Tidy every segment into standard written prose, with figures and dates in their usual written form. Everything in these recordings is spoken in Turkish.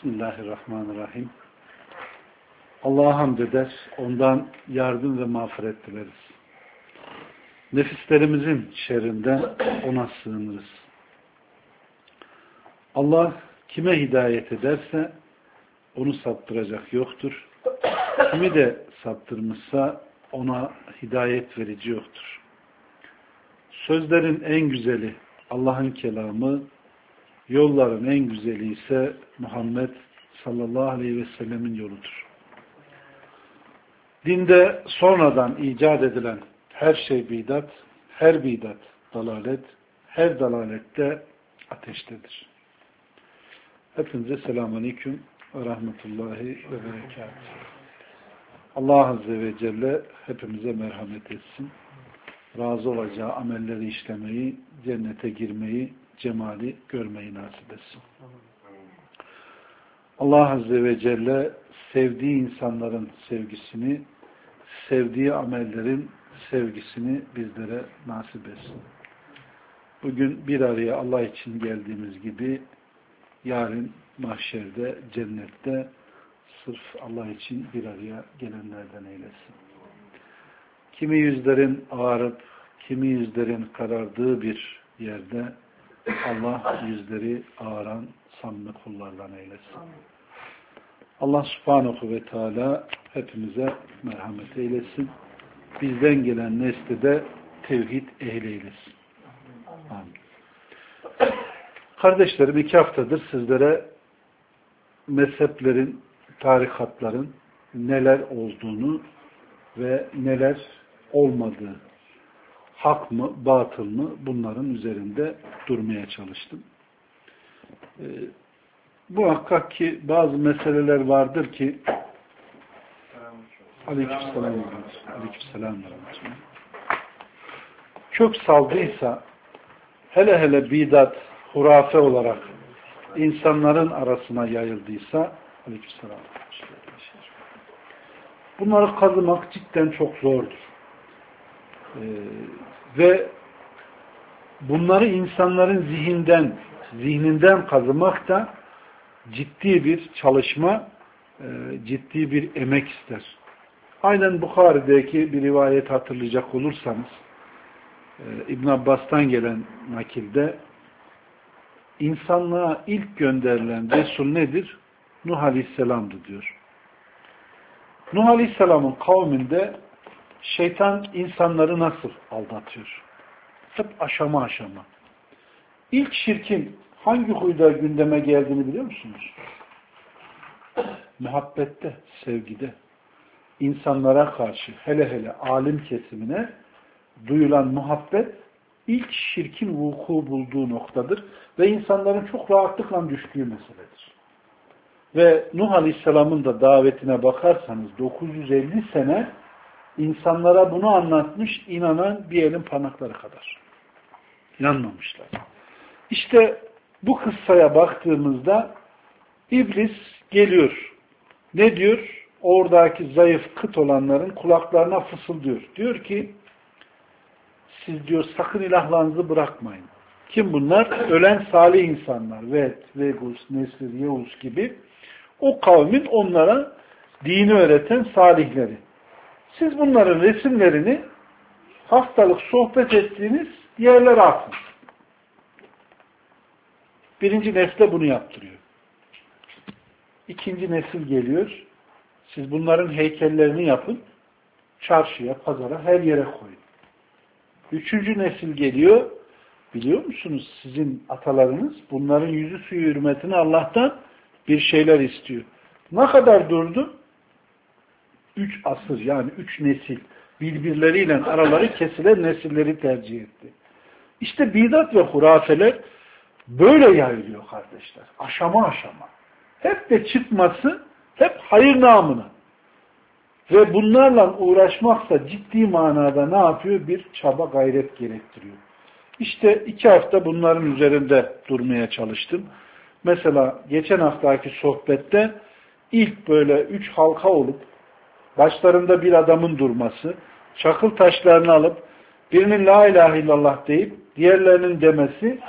Bismillahirrahmanirrahim. Allah'a hamd eder, ondan yardım ve mağfiret dileriz. Nefislerimizin şerrinden ona sığınırız. Allah kime hidayet ederse onu saptıracak yoktur. Kimi de saptırmışsa ona hidayet verici yoktur. Sözlerin en güzeli Allah'ın kelamı, yolların en güzeli ise Muhammed sallallahu aleyhi ve sellemin yoludur. Dinde sonradan icat edilen her şey bidat, her bidat dalalet, her dalalette ateştedir. Hepinize selamun aleyküm ve rahmetullahi ve berekatuhu. Allah Azze ve Celle hepimize merhamet etsin. Razı olacağı amelleri işlemeyi, cennete girmeyi, cemali görmeyi nasip etsin. Allah Azze ve Celle sevdiği insanların sevgisini, sevdiği amellerin sevgisini bizlere nasip etsin. Bugün bir araya Allah için geldiğimiz gibi yarın mahşerde, cennette sırf Allah için bir araya gelenlerden eylesin. Kimi yüzlerin ağarıp, kimi yüzlerin karardığı bir yerde Allah yüzleri ağaran samimi kullardan eylesin. Allah subhanahu ve teala hepimize merhamet eylesin. Bizden gelen nesli de tevhid ehli eylesin. Amin. Kardeşlerim, 2 haftadır sizlere mezheplerin, tarikatların neler olduğunu ve neler olmadığı, hak mı, batıl mı, bunların üzerinde durmaya çalıştım. Muhakkak ki bazı meseleler vardır ki aleykümselam kök saldıysa, hele hele bidat, hurafe olarak insanların arasına yayıldıysa aleykümselam, bunları kazımak cidden çok zordur. Ve bunları insanların zihninden kazımak da ciddi bir çalışma, ciddi bir emek ister. Aynen Bukhari'deki bir rivayet hatırlayacak olursanız, İbn Abbas'tan gelen nakilde insanlığa ilk gönderilen Resul nedir? Nuh Aleyhisselam'dı diyor. Nuh Aleyhisselam'ın kavminde şeytan insanları nasıl aldatıyor? Hep aşama aşama. İlk şirkin hangi huyda gündeme geldiğini biliyor musunuz? Muhabbette, sevgide. İnsanlara karşı, hele hele alim kesimine duyulan muhabbet ilk şirkin vuku bulduğu noktadır ve insanların çok rahatlıkla düştüğü meseledir. Ve Nuh Aleyhisselam'ın da davetine bakarsanız 950 sene insanlara bunu anlatmış, inanan bir elin parmakları kadar. İnanmamışlar. İşte bu kıssaya baktığımızda İblis geliyor. Ne diyor? Oradaki zayıf kıt olanların kulaklarına fısıldıyor. Diyor ki siz diyor sakın ilahlarınızı bırakmayın. Kim bunlar? Ölen salih insanlar. Ved, Vegus, Nesir, Yevus gibi o kavmin onlara dini öğreten salihleri. Siz bunların resimlerini haftalık sohbet ettiğiniz yerlere atın. Birinci nesle bunu yaptırıyor. İkinci nesil geliyor. Siz bunların heykellerini yapın. Çarşıya, pazara, her yere koyun. Üçüncü nesil geliyor. Biliyor musunuz sizin atalarınız bunların yüzü suyu hürmetine Allah'tan bir şeyler istiyor. Ne kadar durdu? 3 asır yani 3 nesil birbirleriyle araları kesilen nesilleri tercih etti. İşte bidat ve hurafeler böyle yayılıyor kardeşler. Aşama aşama. Hep de çıkması hep hayır namına. Ve bunlarla uğraşmaksa ciddi manada ne yapıyor? Bir çaba gayret gerektiriyor. İşte 2 hafta bunların üzerinde durmaya çalıştım. Mesela geçen haftaki sohbette ilk böyle 3 halka olup başlarında bir adamın durması, çakıl taşlarını alıp birinin la ilahe illallah deyip diğerlerinin demesi,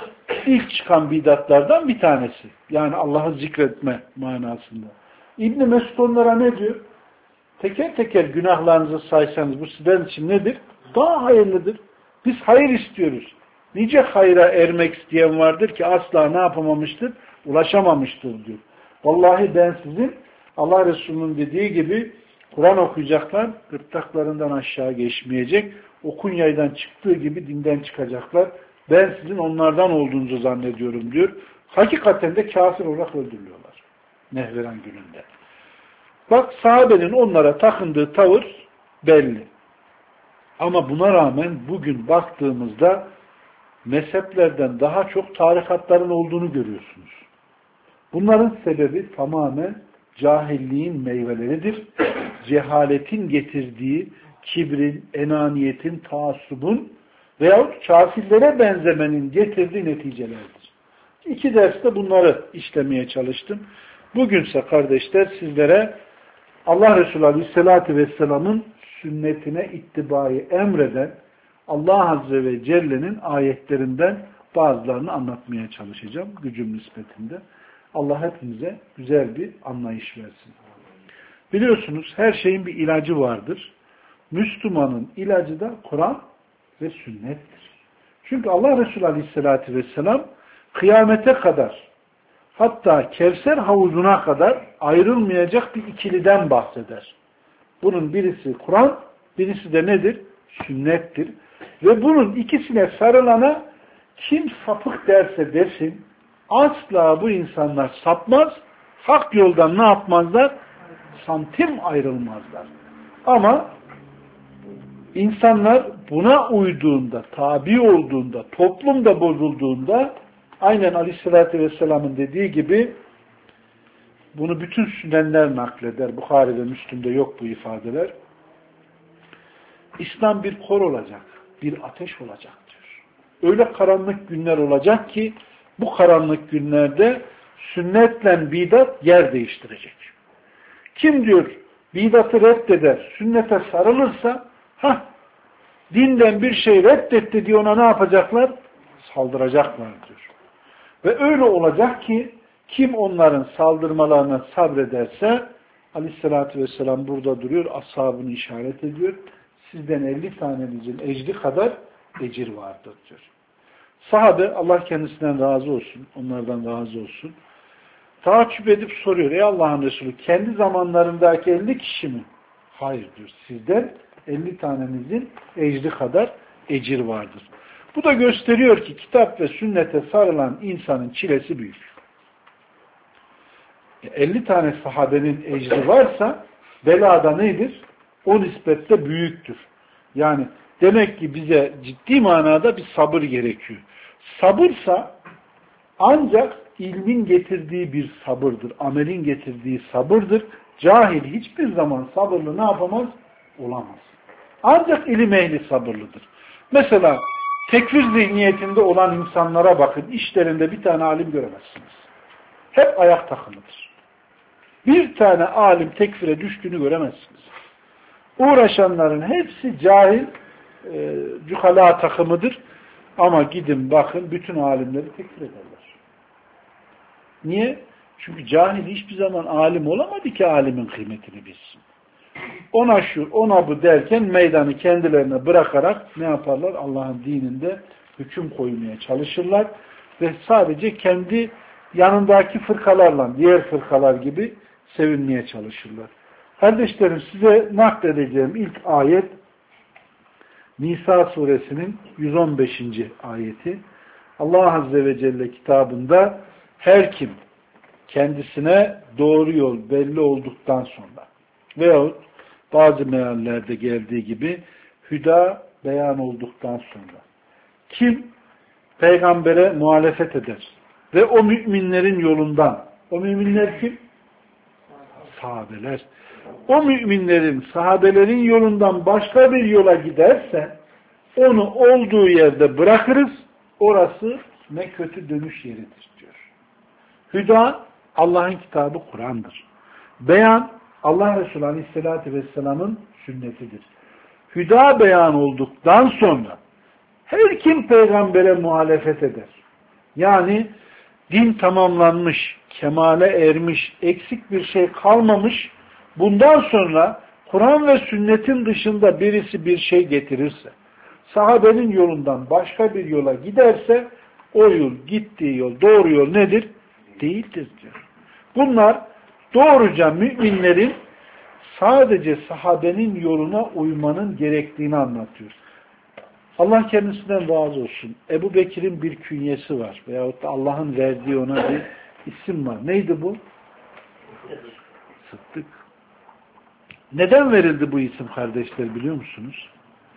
ilk çıkan bidatlardan bir tanesi. Yani Allah'ı zikretme manasında. İbn Mesud onlara ne diyor? Teker teker günahlarınızı saysanız bu sizden için nedir? Daha hayırlıdır. Biz hayır istiyoruz. Nice hayra ermek isteyen vardır ki asla ne yapamamıştır? Ulaşamamıştır diyor. Vallahi ben sizin Allah Resulü'nün dediği gibi Kur'an okuyacaklar, gırtlaklarından aşağı geçmeyecek. Okun yaydan çıktığı gibi dinden çıkacaklar. Ben sizin onlardan olduğunuzu zannediyorum diyor. Hakikaten de kafir olarak öldürülüyorlar. Nehveren gününde. Bak sahabenin onlara takındığı tavır belli. Ama buna rağmen bugün baktığımızda mezheplerden daha çok tarikatların olduğunu görüyorsunuz. Bunların sebebi tamamen cahilliğin meyveleridir. Cehaletin getirdiği kibrin, enaniyetin, taassubun veyahut kafirlere benzemenin getirdiği neticelerdir. 2 derste bunları işlemeye çalıştım. Bugünse kardeşler sizlere Allah Resulü Aleyhisselatü Vesselam'ın sünnetine ittibayı emreden Allah Azze ve Celle'nin ayetlerinden bazılarını anlatmaya çalışacağım gücüm nispetinde. Allah hepimize güzel bir anlayış versin. Biliyorsunuz her şeyin bir ilacı vardır. Müslümanın ilacı da Kur'an ve sünnettir. Çünkü Allah Resulü Aleyhisselatü Vesselam kıyamete kadar hatta Kevser havuzuna kadar ayrılmayacak bir ikiliden bahseder. Bunun birisi Kur'an, birisi de nedir? Sünnettir. Ve bunun ikisine sarılana kim sapık derse desin, asla bu insanlar sapmaz, hak yoldan ne yapmazlar? Santim ayrılmazlar. Ama insanlar buna uyduğunda, tabi olduğunda, toplumda bozulduğunda, aynen Aleyhisselatü Vesselam'ın dediği gibi, bunu bütün sünenler nakleder. Bukhari ve Müslim'de yok bu ifadeler. İslam bir kor olacak, bir ateş olacak diyor. Öyle karanlık günler olacak ki, bu karanlık günlerde sünnetle bidat yer değiştirecek. Kim diyor bidatı reddeder, sünnete sarılırsa, dinden bir şey reddetti diye ona ne yapacaklar? Saldıracaklar diyor. Ve öyle olacak ki, kim onların saldırmalarına sabrederse, Aleyhisselatü Vesselam burada duruyor, ashabını işaret ediyor. Sizden 50 tanenizin ecri kadar ecir vardır diyor. Sahabe, Allah kendisinden razı olsun, onlardan razı olsun. Taaccüp edip soruyor, ey Allah'ın Resulü, kendi zamanlarındaki 50 kişi mi? Hayır diyor, sizden 50 tanenizin ecri kadar ecir vardır. Bu da gösteriyor ki kitap ve sünnete sarılan insanın çilesi büyük. 50 tane sahabenin ecri varsa belada nedir? O nispetle büyüktür. Yani demek ki bize ciddi manada bir sabır gerekiyor. Sabırsa ancak ilmin getirdiği bir sabırdır. Amelin getirdiği sabırdır. Cahil hiçbir zaman sabırlı ne yapamaz? Olamaz. Ancak ilim ehli sabırlıdır. Mesela tekfir zihniyetinde olan insanlara bakın. İşlerinde bir tane alim göremezsiniz. Hep ayak takımıdır. Bir tane alim tekfire düştüğünü göremezsiniz. Uğraşanların hepsi cahil, cühala takımıdır. Ama gidin bakın bütün alimleri tekfir ederler. Niye? Çünkü cahil hiçbir zaman alim olamadı ki alimin kıymetini bilsin. Ona şu, ona bu derken meydanı kendilerine bırakarak ne yaparlar? Allah'ın dininde hüküm koymaya çalışırlar ve sadece kendi yanındaki fırkalarla, diğer fırkalar gibi sevinmeye çalışırlar. Kardeşlerim, size nakledeceğim ilk ayet Nisa suresinin 115. ayeti. Allah Azze ve Celle kitabında her kim kendisine doğru yol belli olduktan sonra veyahut bazı meallerde geldiği gibi hüda beyan olduktan sonra kim peygambere muhalefet eder ve o müminlerin yolundan, o müminler kim? Sahabeler. O müminlerin, sahabelerin yolundan başka bir yola giderse onu olduğu yerde bırakırız. Orası ne kötü dönüş yeridir diyor. Hüda Allah'ın kitabı Kur'an'dır. Beyan Allah Resulü Aleyhisselatü Vesselam'ın sünnetidir. Hüda beyan olduktan sonra her kim peygambere muhalefet eder Yani din tamamlanmış, kemale ermiş, eksik bir şey kalmamış. Bundan sonra Kur'an ve sünnetin dışında birisi bir şey getirirse, sahabenin yolundan başka bir yola giderse, o yol, gittiği yol, doğru yol nedir? Değildir diyor. Bunlar doğruca müminlerin sadece sahabenin yoluna uymanın gerektiğini anlatıyor. Allah kendisinden razı olsun. Ebu Bekir'in bir künyesi var. Veyahut da Allah'ın verdiği ona bir isim var. Neydi bu? Sıddık. Neden verildi bu isim kardeşler biliyor musunuz?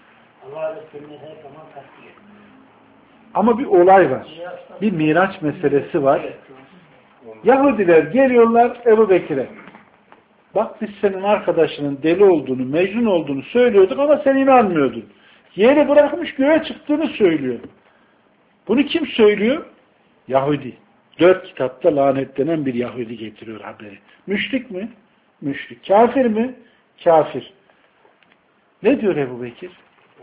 Ama bir olay var. Bir Miraç meselesi var. Yahudiler geliyorlar Ebu Bekir'e. Bak biz senin arkadaşının deli olduğunu, mecnun olduğunu söylüyorduk ama sen inanmıyordun. Yeri bırakmış göğe çıktığını söylüyor. Bunu kim söylüyor? Yahudi. 4 kitapta lanetlenen bir Yahudi getiriyor haberi. Müşrik mi? Müşrik. Kafir mi? Kafir. Ne diyor Ebu Bekir?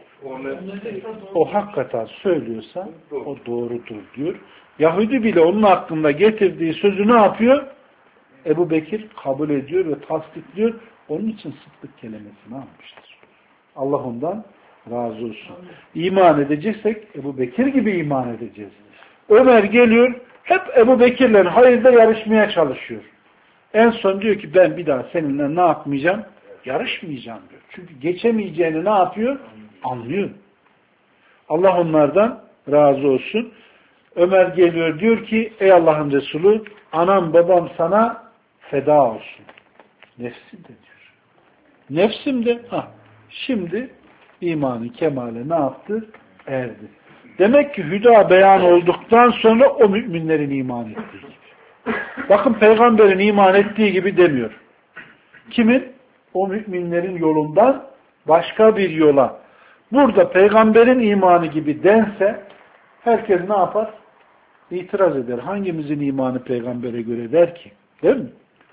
O hakikaten söylüyorsa o doğrudur diyor. Yahudi bile onun hakkında getirdiği sözü ne yapıyor? Ebu Bekir kabul ediyor ve tasdikliyor. Onun için sıddık kelimesini almıştır. Allah ondan razı olsun. İman edeceksek Ebu Bekir gibi iman edeceğiz. Ömer geliyor, hep Ebu Bekir'le hayırda yarışmaya çalışıyor. En son diyor ki ben bir daha seninle ne yapmayacağım? Yarışmayacağım diyor. Çünkü geçemeyeceğini ne yapıyor? Anlıyor. Allah onlardan razı olsun. Ömer geliyor diyor ki ey Allah'ın Resulü anam babam sana feda olsun. Nefsim de diyor. Nefsim de şimdi imanı kemale ne yaptı? Erdi. Demek ki hüda beyan olduktan sonra o müminlerin iman ettiği gibi. Bakın peygamberin iman ettiği gibi demiyor. Kimin? O müminlerin yolundan başka bir yola. Burada peygamberin imanı gibi dense herkes ne yapar? İtiraz eder. Hangimizin imanı peygambere göre der ki? Değil mi?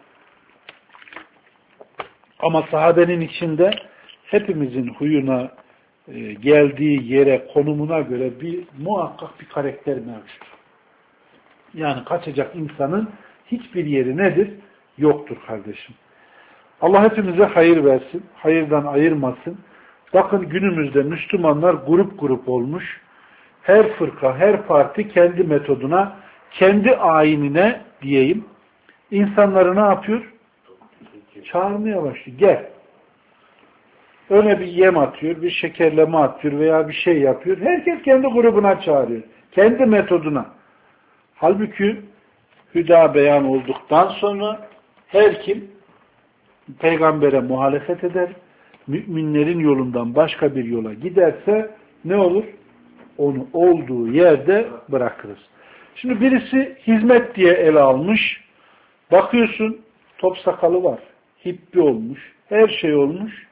Ama sahabenin içinde hepimizin huyuna, geldiği yere, konumuna göre muhakkak bir karakter mevcut. Yani kaçacak insanın hiçbir yeri nedir? Yoktur kardeşim. Allah hepimize hayır versin, hayırdan ayırmasın. Bakın günümüzde Müslümanlar grup grup olmuş. Her fırka, her parti kendi metoduna, kendi ayinine diyeyim, insanları ne yapıyor? Çağırmaya başlıyor. Gel. Öyle bir yem atıyor, bir şekerleme atıyor veya bir şey yapıyor. Herkes kendi grubuna çağırıyor. Kendi metoduna. Halbuki hüda beyan olduktan sonra her kim peygambere muhalefet eder, müminlerin yolundan başka bir yola giderse ne olur? Onu olduğu yerde bırakırız. Şimdi birisi hizmet diye ele almış. Bakıyorsun top sakalı var. Hippi olmuş. Her şey olmuş.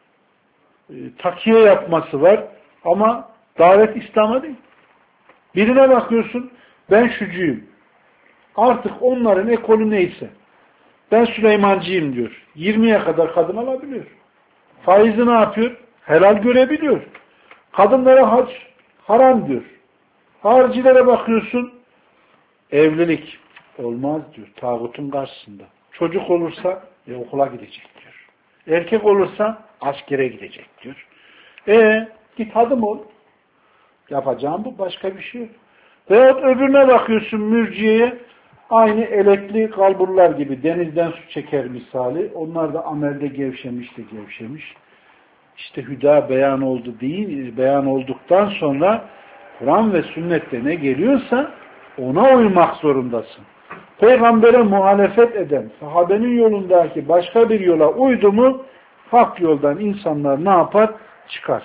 Takiye yapması var. Ama davet İslam'a değil. Birine bakıyorsun ben şucuyum. Artık onların ekolü neyse. Ben Süleymancıyım diyor. 20'ye kadar kadın alabiliyor. Faizi ne yapıyor? Helal görebiliyor. Kadınlara hac haram diyor. Haricilere bakıyorsun evlilik olmaz diyor. Tağutun karşısında. Çocuk olursa okula gidecek diyor. Erkek olursa askere gidecek diyor. Git hadım ol. Yapacağım bu başka bir şey yok. Veyahut öbürüne bakıyorsun mürciyeye aynı elekli kalburlar gibi denizden su çeker misali. Onlar da amelde gevşemiş de gevşemiş. İşte hüda beyan oldu değil, beyan olduktan sonra Kur'an ve sünnette ne geliyorsa ona uymak zorundasın. Peygambere muhalefet eden, sahabenin yolundaki başka bir yola uydu mu, hak yoldan insanlar ne yapar? Çıkar.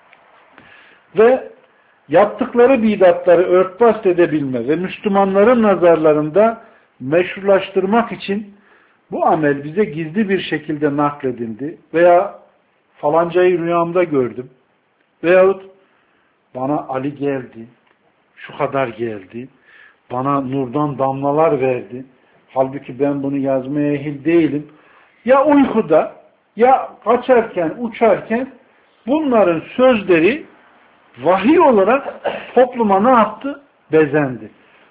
Ve yaptıkları bidatları örtbas edebilme ve Müslümanların nazarlarında meşrulaştırmak için bu amel bize gizli bir şekilde nakledildi veya falancayı rüyamda gördüm veyahut bana Ali geldi, şu kadar geldi, bana nurdan damlalar verdi. Halbuki ben bunu yazmaya ehil değilim. Ya uykuda, ya kaçarken, uçarken bunların sözleri vahiy olarak topluma ne yaptı? Bezendi.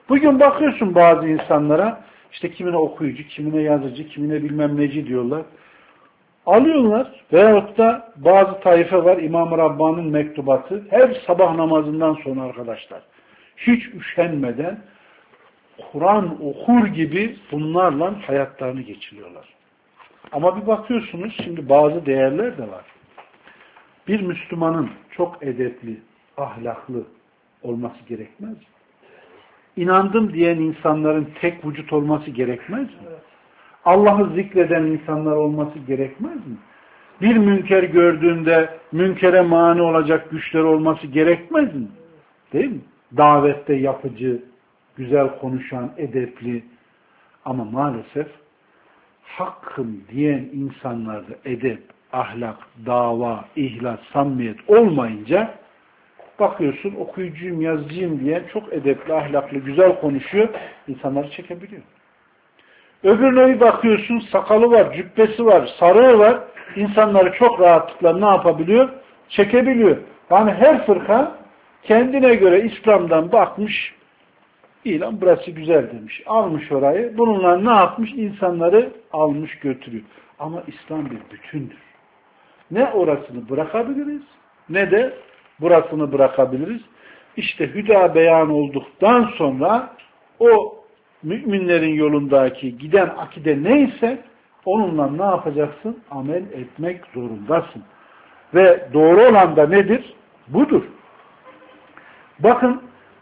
Bugün bakıyorsun bazı insanlara, işte kimine okuyucu, kimine yazıcı, kimine bilmem neci diyorlar. Alıyorlar veyahut da bazı taife var, İmam-ı Rabbani'nin mektubatı, her sabah namazından sonra arkadaşlar, hiç üşenmeden Kur'an okur gibi bunlarla hayatlarını geçiriyorlar. Ama bir bakıyorsunuz, şimdi bazı değerler de var. Bir Müslümanın çok edepli, ahlaklı olması gerekmez mi? İnandım diyen insanların tek vücut olması gerekmez mi? Allah'ı zikreden insanlar olması gerekmez mi? Bir münker gördüğünde münkere mani olacak güçler olması gerekmez mi? Değil mi? Davette yapıcı, güzel konuşan, edepli. Ama maalesef hakkım diyen insanlarda edep, ahlak, dava, ihlas, samimiyet olmayınca bakıyorsun okuyucuyum, yazıcıyım diyen çok edepli, ahlaklı, güzel konuşuyor. İnsanları çekebiliyor. Öbürüne bir bakıyorsun sakalı var, cübbesi var, sarığı var. İnsanları çok rahatlıkla ne yapabiliyor? Çekebiliyor. Yani her fırka kendine göre İslam'dan bakmış, İlan burası güzel demiş. Almış orayı. Bununla ne yapmış? İnsanları almış götürüyor. Ama İslam bir bütündür. Ne orasını bırakabiliriz ne de burasını bırakabiliriz. İşte hüda beyan olduktan sonra o müminlerin yolundaki giden akide neyse onunla ne yapacaksın? Amel etmek zorundasın. Ve doğru olan da nedir? Budur. Bakın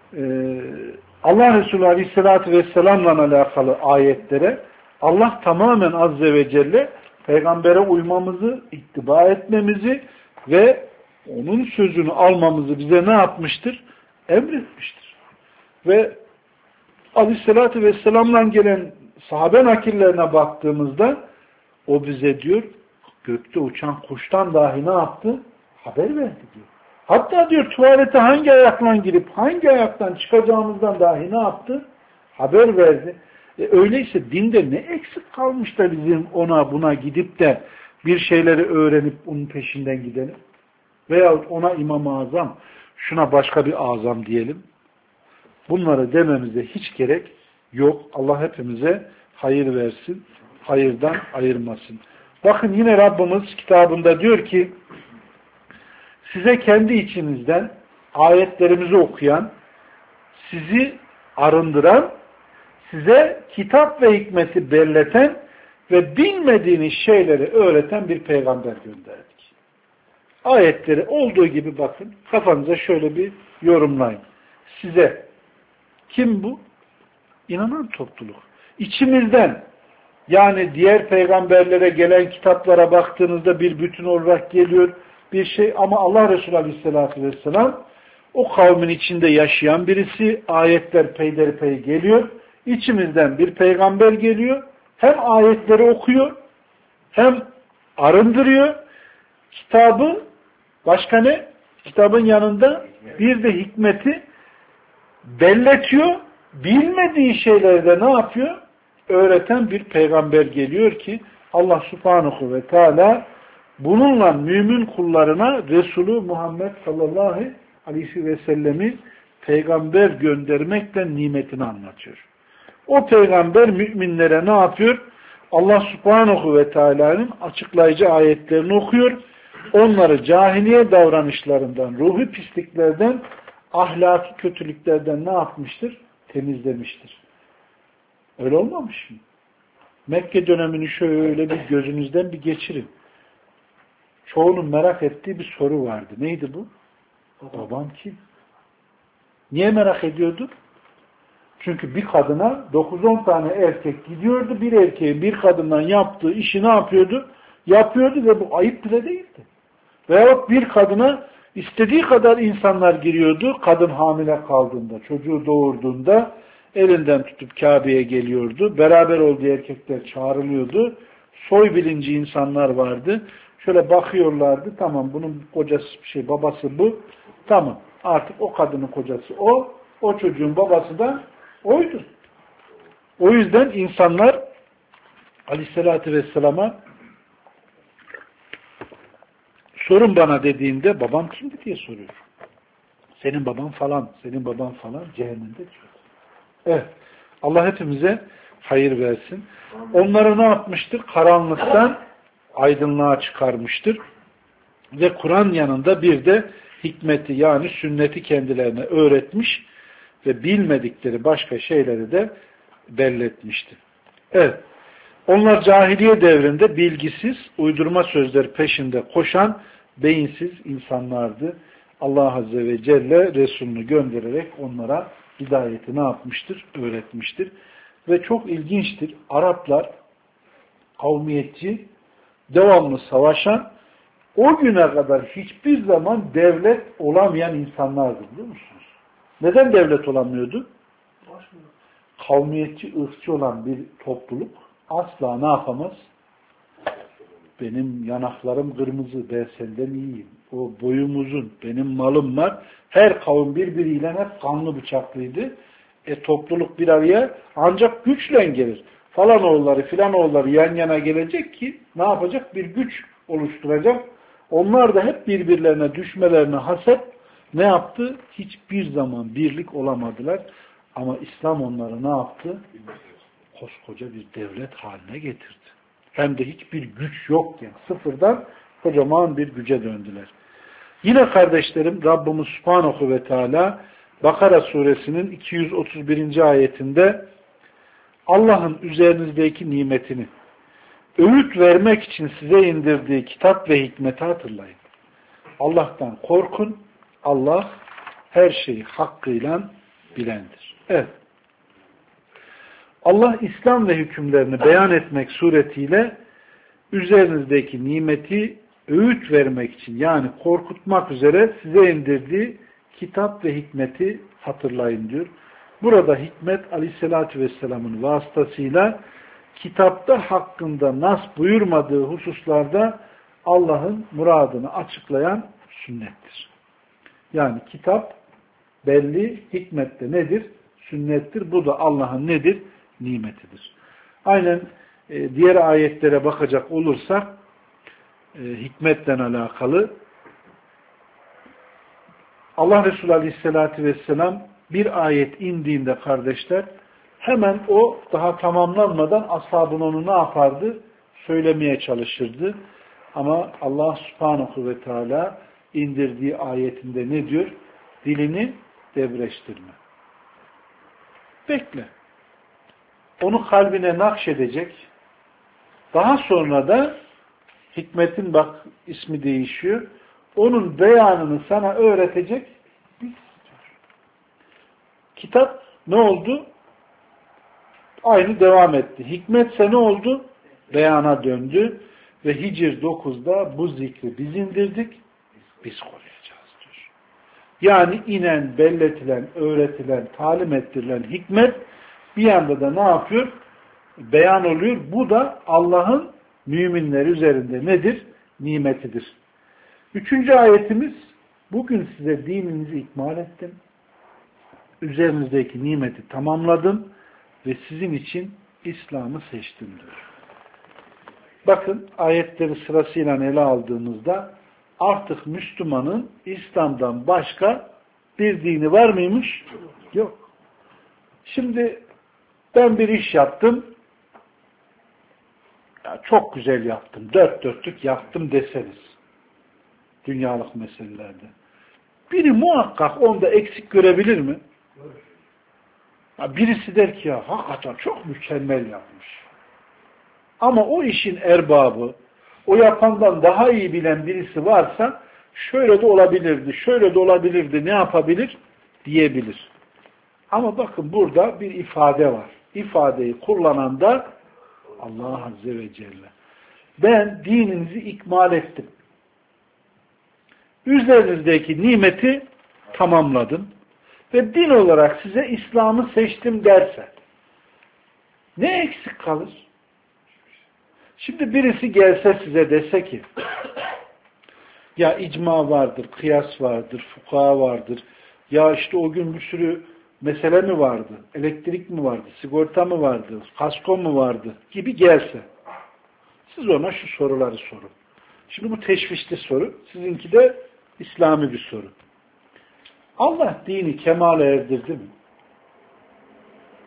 Allah Resulü Aleyhisselatü Vesselam'la alakalı ayetlere Allah tamamen Azze ve Celle peygambere uymamızı, ittiba etmemizi ve onun sözünü almamızı bize ne yapmıştır? Emretmiştir. Ve Aleyhisselatü Vesselam'la gelen sahabe nakillerine baktığımızda o bize diyor gökte uçan kuştan dahi ne yaptı? Haber verdi diyor. Hatta diyor tuvalete hangi ayakla girip hangi ayaktan çıkacağımızdan dahi ne yaptı? Haber verdi. Öyleyse dinde ne eksik kalmış da bizim ona buna gidip de bir şeyleri öğrenip onun peşinden gidelim? Veyahut ona İmam-ı Azam, şuna başka bir azam diyelim. Bunları dememize hiç gerek yok. Allah hepimize hayır versin, hayırdan ayırmasın. Bakın yine Rabbimiz kitabında diyor ki, size kendi içinizden ayetlerimizi okuyan, sizi arındıran, size kitap ve hikmeti belirten ve bilmediğiniz şeyleri öğreten bir peygamber gönderdik. Ayetleri olduğu gibi bakın, kafanıza şöyle bir yorumlayın. Size, kim bu? İnanan topluluk. İçimizden, yani diğer peygamberlere gelen kitaplara baktığınızda bir bütün olarak geliyor bir şey ama Allah Resulü Aleyhisselatü Vesselam o kavmin içinde yaşayan birisi, ayetler peyderpey geliyor. İçimizden bir peygamber geliyor. Hem ayetleri okuyor, hem arındırıyor. Kitabı, başka ne? Kitabın yanında bir de hikmeti belletiyor. Bilmediği şeyleri de ne yapıyor? Öğreten bir peygamber geliyor ki Allah Subhanahu ve Teala bununla mümin kullarına Resulü Muhammed sallallahu aleyhi ve sellemi peygamber göndermekle nimetini anlatıyor. O peygamber müminlere ne yapıyor? Allah Subhanahu ve Teala'nın açıklayıcı ayetlerini okuyor. Onları cahiliye davranışlarından, ruhi pisliklerden, ahlaki kötülüklerden ne yapmıştır? Temizlemiştir. Öyle olmamış mı? Mekke dönemini şöyle bir gözünüzden bir geçirin. Çoğunun merak ettiği bir soru vardı. Neydi bu? Babam kim? Niye merak ediyordu? Çünkü bir kadına 9-10 tane erkek gidiyordu. Bir erkeğin bir kadından yaptığı işi ne yapıyordu? Yapıyordu ve bu ayıp bile değildi. Veyahut bir kadına istediği kadar insanlar giriyordu. Kadın hamile kaldığında, çocuğu doğurduğunda elinden tutup Kabe'ye geliyordu. Beraber olduğu erkekler çağrılıyordu. Soy bilinci insanlar vardı. Şöyle bakıyorlardı. Tamam bunun kocası babası bu. Tamam. Artık o kadının kocası o. O çocuğun babası da oydu. O yüzden insanlar Aleyhisselatü Vesselam'a sorun bana dediğinde babam kimdi diye soruyor. Senin baban falan, senin baban falan cehennemde diyor. Evet. Allah hepimize hayır versin. Onları ne yapmıştır? Karanlıktan aydınlığa çıkarmıştır. Ve Kur'an yanında bir de hikmeti yani sünneti kendilerine öğretmiş ve bilmedikleri başka şeyleri de belletmiştir. Evet. Onlar cahiliye devrinde bilgisiz, uydurma sözler peşinde koşan beyinsiz insanlardı. Allah Azze ve Celle Resulünü göndererek onlara hidayeti ne yapmıştır? Öğretmiştir. Ve çok ilginçtir. Araplar kavmiyetçi, devamlı savaşan, o güne kadar hiçbir zaman devlet olamayan insanlardı, biliyor musunuz? Neden devlet olamıyordu? Kavmiyetçi, ırkçı olan bir topluluk asla ne yapamaz? Benim yanaklarım kırmızı, ben senden iyiyim. O boyum uzun, benim malım var. Her kavim birbiriyle hep kanlı bıçaklıydı. Topluluk bir araya ancak güçle gelir. Falan oğulları filan oğulları yan yana gelecek ki ne yapacak? Bir güç oluşturacak. Onlar da hep birbirlerine düşmelerine haset ne yaptı? Hiçbir zaman birlik olamadılar. Ama İslam onları ne yaptı? Koskoca bir devlet haline getirdi. Hem de hiçbir güç yokken sıfırdan kocaman bir güce döndüler. Yine kardeşlerim Rabbimiz Subhanahu ve Teala Bakara suresinin 231. ayetinde Allah'ın üzerinizdeki nimetini öğüt vermek için size indirdiği kitap ve hikmeti hatırlayın. Allah'tan korkun. Allah her şeyi hakkıyla bilendir. Evet. Allah İslam ve hükümlerini beyan etmek suretiyle üzerinizdeki nimeti öğüt vermek için yani korkutmak üzere size indirdiği kitap ve hikmeti hatırlayın diyor. Burada hikmet Aleyhisselatü Vesselam'ın vasıtasıyla kitapta hakkında nas buyurmadığı hususlarda Allah'ın muradını açıklayan sünnettir. Yani kitap belli, hikmette nedir? Sünnettir. Bu da Allah'ın nedir? Nimetidir. Aynen diğer ayetlere bakacak olursak hikmetle alakalı Allah Resulü Aleyhisselatü Vesselam bir ayet indiğinde kardeşler hemen o daha tamamlanmadan ashabına onu ne yapardı? Söylemeye çalışırdı. Ama Allah Subhanahu ve Teala indirdiği ayetinde ne diyor? Dilini devreştirme. Bekle. Onu kalbine nakşedecek. Daha sonra da hikmetin bak ismi değişiyor. Onun beyanını sana öğretecek. Kitap ne oldu? Aynı devam etti. Hikmetse ne oldu? Beyana döndü. Ve Hicr 9'da bu zikri biz indirdik. Biz koruyacağız diyor. Yani inen, belletilen, öğretilen, talim ettirilen hikmet bir yanda da ne yapıyor? Beyan oluyor. Bu da Allah'ın müminler üzerinde nedir? Nimetidir. 3. ayetimiz bugün size dininizi ikmal ettim. Üzerinizdeki nimeti tamamladım ve sizin için İslam'ı seçtim diyor. Bakın ayetleri sırasıyla ele aldığımızda artık Müslümanın İslam'dan başka bir dini var mıymış? Yok. Şimdi ben bir iş yaptım. Ya çok güzel yaptım. Dört dörtlük yaptım deseniz. Dünyalık meselelerde. Biri muhakkak onda eksik görebilir mi? Ya birisi der ki ya hakikaten çok mükemmel yapmış. Ama o işin erbabı, o yapandan daha iyi bilen birisi varsa şöyle de olabilirdi, şöyle de olabilirdi, ne yapabilir? Diyebilir. Ama bakın burada bir ifade var. İfadeyi kullanan da Allah Azze ve Celle. Ben dininizi ikmal ettim. Üzerinizdeki nimeti tamamladım. Ve din olarak size İslam'ı seçtim derse ne eksik kalır? Şimdi birisi gelse size dese ki ya icma vardır, kıyas vardır, fukaha vardır. Ya işte o gün bir sürü mesele mi vardı? Elektrik mi vardı? Sigorta mı vardı? Kasko mu vardı? Gibi gelse. Siz ona şu soruları sorun. Şimdi bu teşvişli soru. Sizinki de İslami bir soru. Allah dini kemale erdirdi mi?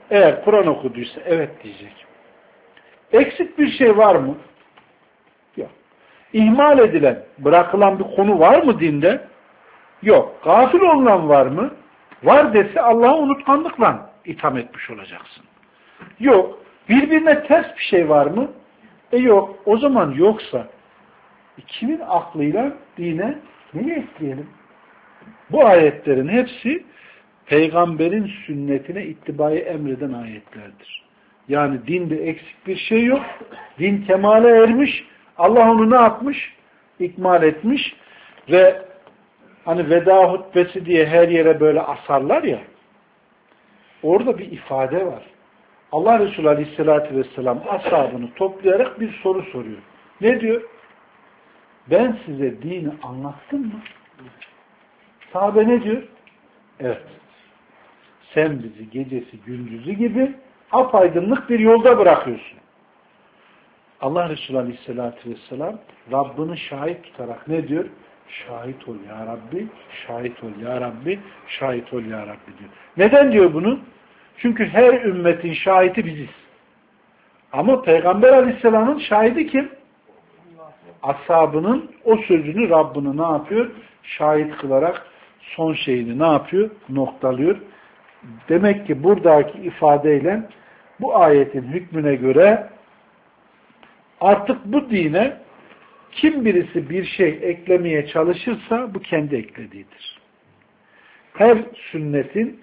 Eğer Kur'an okuduysa evet diyecek. Eksik bir şey var mı? Yok. İhmal edilen, bırakılan bir konu var mı dinde? Yok. Gafil olunan var mı? Var dese Allah'a unutkanlıkla itham etmiş olacaksın. Yok. Birbirine ters bir şey var mı? Yok. O zaman yoksa kimin aklıyla dine neyi ekleyelim? Bu ayetlerin hepsi peygamberin sünnetine ittibayı emreden ayetlerdir. Yani dinde eksik bir şey yok. Din kemale ermiş. Allah onu ne yapmış? İkmal etmiş. Ve hani veda hutbesi diye her yere böyle asarlar ya, orada bir ifade var. Allah Resulü Aleyhisselatü Vesselam ashabını toplayarak bir soru soruyor. Ne diyor? Ben size dini anlattım mı? Sahabe ne diyor? Evet. Sen bizi gecesi gündüzü gibi apaydınlık bir yolda bırakıyorsun. Allah Resulü Aleyhisselatü Vesselam Rabbini şahit tutarak ne diyor? Şahit ol ya Rabbi, şahit ol ya Rabbi, şahit ol ya Rabbi diyor. Neden diyor bunu? Çünkü her ümmetin şahidi biziz. Ama Peygamber Aleyhisselam'ın şahidi kim? Ashabının o sözünü Rabbini ne yapıyor? Şahit kılarak son şeyini ne yapıyor? Noktalıyor. Demek ki buradaki ifadeyle bu ayetin hükmüne göre artık bu dine kim birisi bir şey eklemeye çalışırsa bu kendi eklediğidir. Her sünnetin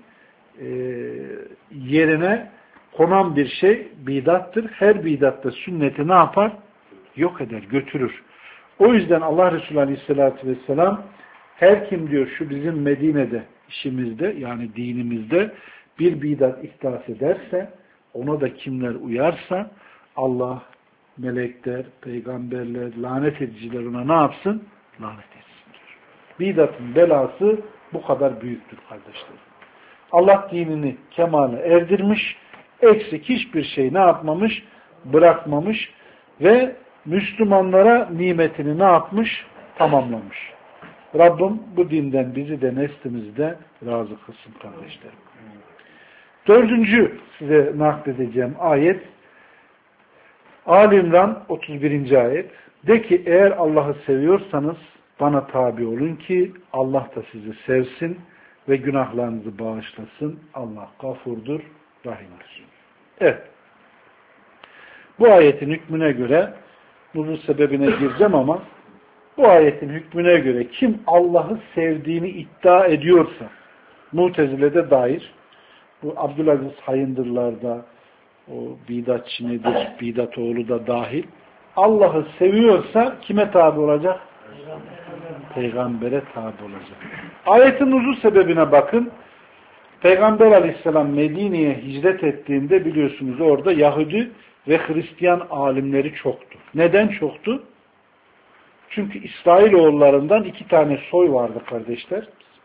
yerine konan bir şey bidattır. Her bidat da sünneti ne yapar? Yok eder, götürür. O yüzden Allah Resulü Aleyhisselatü Vesselam her kim diyor şu bizim Medine'de işimizde yani dinimizde bir bidat ihdas ederse ona da kimler uyarsa Allah, melekler, peygamberler, lanet ediciler ona ne yapsın? Lanet etsin diyor. Bidatın belası bu kadar büyüktür kardeşlerim. Allah dinini kemale erdirmiş, eksik hiçbir şey ne yapmamış? Bırakmamış ve Müslümanlara nimetini ne yapmış? Tamamlamış. Rabbim bu dinden bizi de neslimizi de razı kılsın kardeşlerim. Dördüncü size nakledeceğim ayet Ali İmran 31. ayet. De ki eğer Allah'ı seviyorsanız bana tabi olun ki Allah da sizi sevsin ve günahlarınızı bağışlasın. Allah gafurdur, rahimdir. Evet. Bu ayetin hükmüne göre nuzul sebebine gireceğim ama bu ayetin hükmüne göre kim Allah'ı sevdiğini iddia ediyorsa Mutezile'de dair bu Abdülaziz Hayındırlar'da o bidatçı nedir? Bidatoğlu da dahil. Allah'ı seviyorsa kime tabi olacak? Peygamber'e tabi olacak. Ayetin nuzul sebebine bakın. Peygamber Aleyhisselam Medine'ye hicret ettiğinde biliyorsunuz orada Yahudi ve Hristiyan alimleri çoktu. Neden çoktu? Çünkü İsrailoğullarından 2 tane soy vardı kardeşler.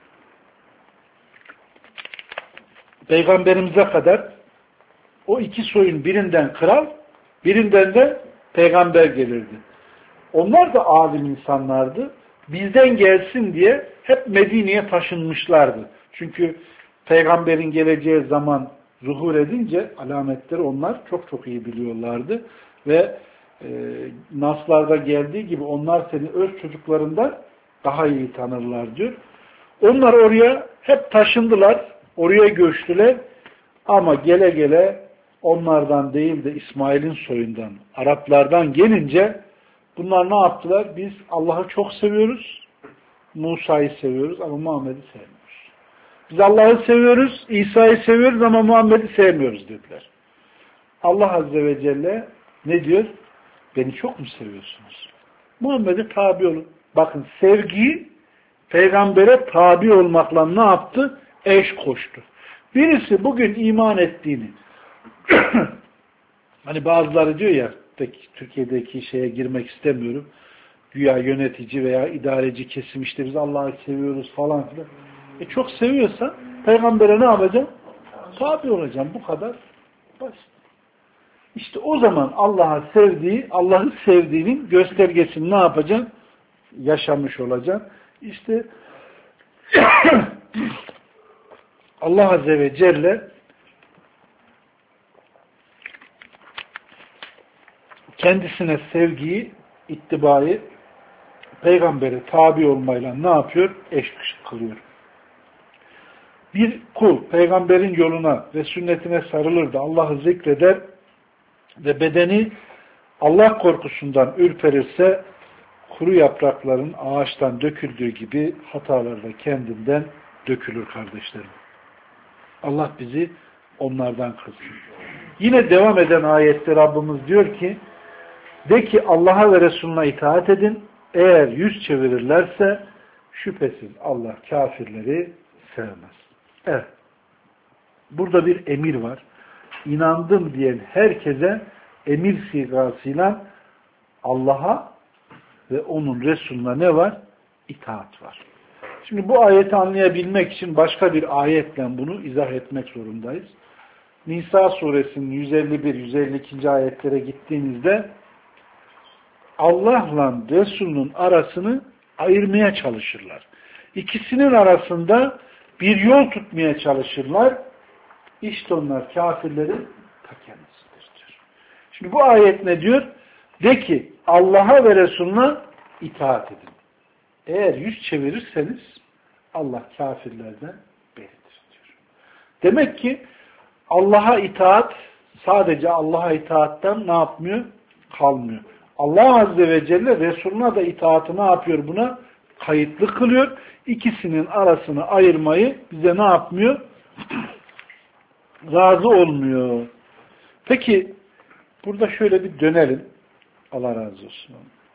Peygamberimize kadar o 2 soyun birinden kral, birinden de peygamber gelirdi. Onlar da alim insanlardı. Bizden gelsin diye hep Medine'ye taşınmışlardı. Çünkü peygamberin geleceği zaman zuhur edince alametleri onlar çok çok iyi biliyorlardı. Ve naslarda geldiği gibi onlar seni öz çocuklarından daha iyi tanırlar diyor. Onlar oraya hep taşındılar, oraya göçtüler ama gele gele onlardan değil de İsmail'in soyundan, Araplardan gelince bunlar ne yaptılar? Biz Allah'ı çok seviyoruz, Musa'yı seviyoruz ama Muhammed'i sevmiyoruz. Biz Allah'ı seviyoruz, İsa'yı seviyoruz ama Muhammed'i sevmiyoruz dediler. Allah Azze ve Celle ne diyor? Beni çok mu seviyorsunuz? Muhammed'e tabi olun. Bakın sevgiyi peygambere tabi olmakla ne yaptı? Eş koştu. Birisi bugün iman ettiğini hani bazıları diyor ya Türkiye'deki şeye girmek istemiyorum. Güya yönetici veya idareci kesim işte biz Allah'ı seviyoruz falan filan. Çok seviyorsa peygambere ne yapacağım? Tabi olacağım. Bu kadar basit. İşte o zaman Allah'ı sevdiğinin göstergesini ne yapacaksın? Yaşamış olacaksın. İşte Allah Azze ve Celle kendisine sevgiyi, ittibayı, peygambere tabi olmayla ne yapıyor? Eş kılıyor. Bir kul peygamberin yoluna ve sünnetine sarılır da Allah'ı zikreder ve bedeni Allah korkusundan ürperirse kuru yaprakların ağaçtan döküldüğü gibi hatalar da kendinden dökülür kardeşlerim. Allah bizi onlardan kılsın. Yine devam eden ayette Rabbimiz diyor ki, de ki Allah'a ve Resulüne itaat edin. Eğer yüz çevirirlerse şüphesiz Allah kafirleri sevmez. Evet. Burada bir emir var. İnandım diyen herkese emir sigasıyla Allah'a ve onun Resulüne ne var? İtaat var. Şimdi bu ayeti anlayabilmek için başka bir ayetle bunu izah etmek zorundayız. Nisa suresinin 151-152. ayetlere gittiğinizde Allah'la Resulünün arasını ayırmaya çalışırlar. İkisinin arasında bir yol tutmaya çalışırlar. İşte onlar kafirlerin ta kendisidir diyor. Şimdi bu ayet ne diyor? De ki Allah'a ve Resulüne itaat edin. Eğer yüz çevirirseniz Allah kafirlerden beridir diyor. Demek ki Allah'a itaat sadece Allah'a itaatten ne yapmıyor? Kalmıyor. Allah Azze ve Celle Resulüne de itaatı ne yapıyor buna? Kayıtlı kılıyor. İkisinin arasını ayırmayı bize ne yapmıyor? Razı olmuyor. Peki burada şöyle bir dönelim. Allah razı olsun.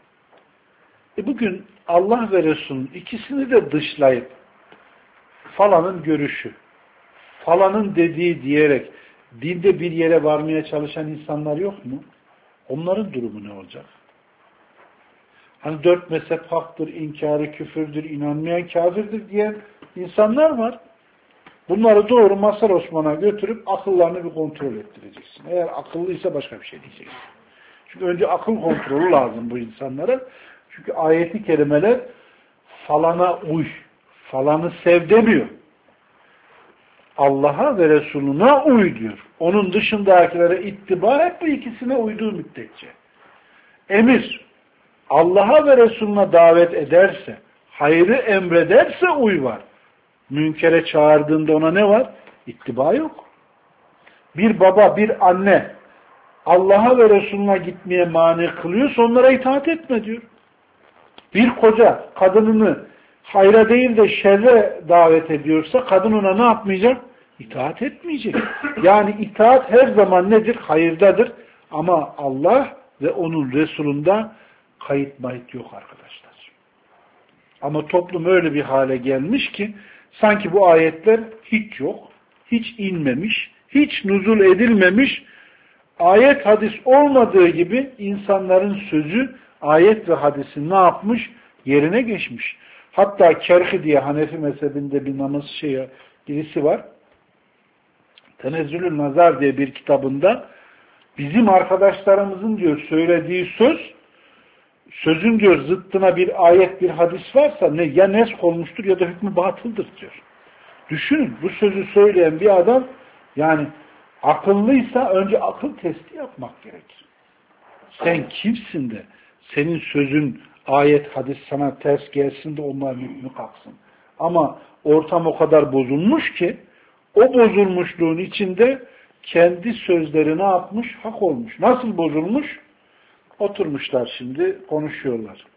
Bugün Allah ve Resul'ün ikisini de dışlayıp falanın görüşü, falanın dediği diyerek dinde bir yere varmaya çalışan insanlar yok mu? Onların durumu ne olacak? Hani 4 mezhep haktır, inkarı küfürdür, inanmayan kafirdir diyen insanlar var. Bunları doğru Mazhar Osman'a götürüp akıllarını bir kontrol ettireceksin. Eğer akıllıysa başka bir şey diyeceksin. Çünkü önce akıl kontrolü lazım bu insanlara. Çünkü ayeti kerimeler falana uy, falanı sev demiyor. Allah'a ve Resulüne uy diyor. Onun dışındakilere ittiba et, bu ikisine uyduğu müddetçe. Emir, Allah'a ve Resulüne davet ederse, hayrı emrederse uy var. Münkere çağırdığında ona ne var? İttiba yok. Bir baba, bir anne Allah'a ve Resulüne gitmeye mani kılıyorsa onlara itaat etme diyor. Bir koca kadınını hayra değil de şerre davet ediyorsa kadın ona ne yapmayacak? İtaat etmeyecek. Yani itaat her zaman nedir? Hayırdadır. Ama Allah ve onun Resulünde kayıt mayıt yok arkadaşlar. Ama toplum öyle bir hale gelmiş ki sanki bu ayetler hiç yok, hiç inmemiş, hiç nuzul edilmemiş, ayet hadis olmadığı gibi insanların sözü ayet ve hadisin ne yapmış? Yerine geçmiş. Hatta Kerhi diye Hanefi mezhebinde bir namaz birisi var. Tenezzülü Nazar diye bir kitabında bizim arkadaşlarımızın diyor söylediği sözün diyor zıttına bir ayet bir hadis varsa ya nesk olmuştur ya da hükmü batıldır diyor. Düşünün bu sözü söyleyen bir adam yani akıllıysa önce akıl testi yapmak gerekir. Sen kimsin de senin sözün ayet hadis sana ters gelsin de onların hükmü kalksın. Ama ortam o kadar bozulmuş ki o bozulmuşluğun içinde kendi sözleri ne yapmış? Hak olmuş. Nasıl bozulmuş? Oturmuşlar şimdi konuşuyorlar.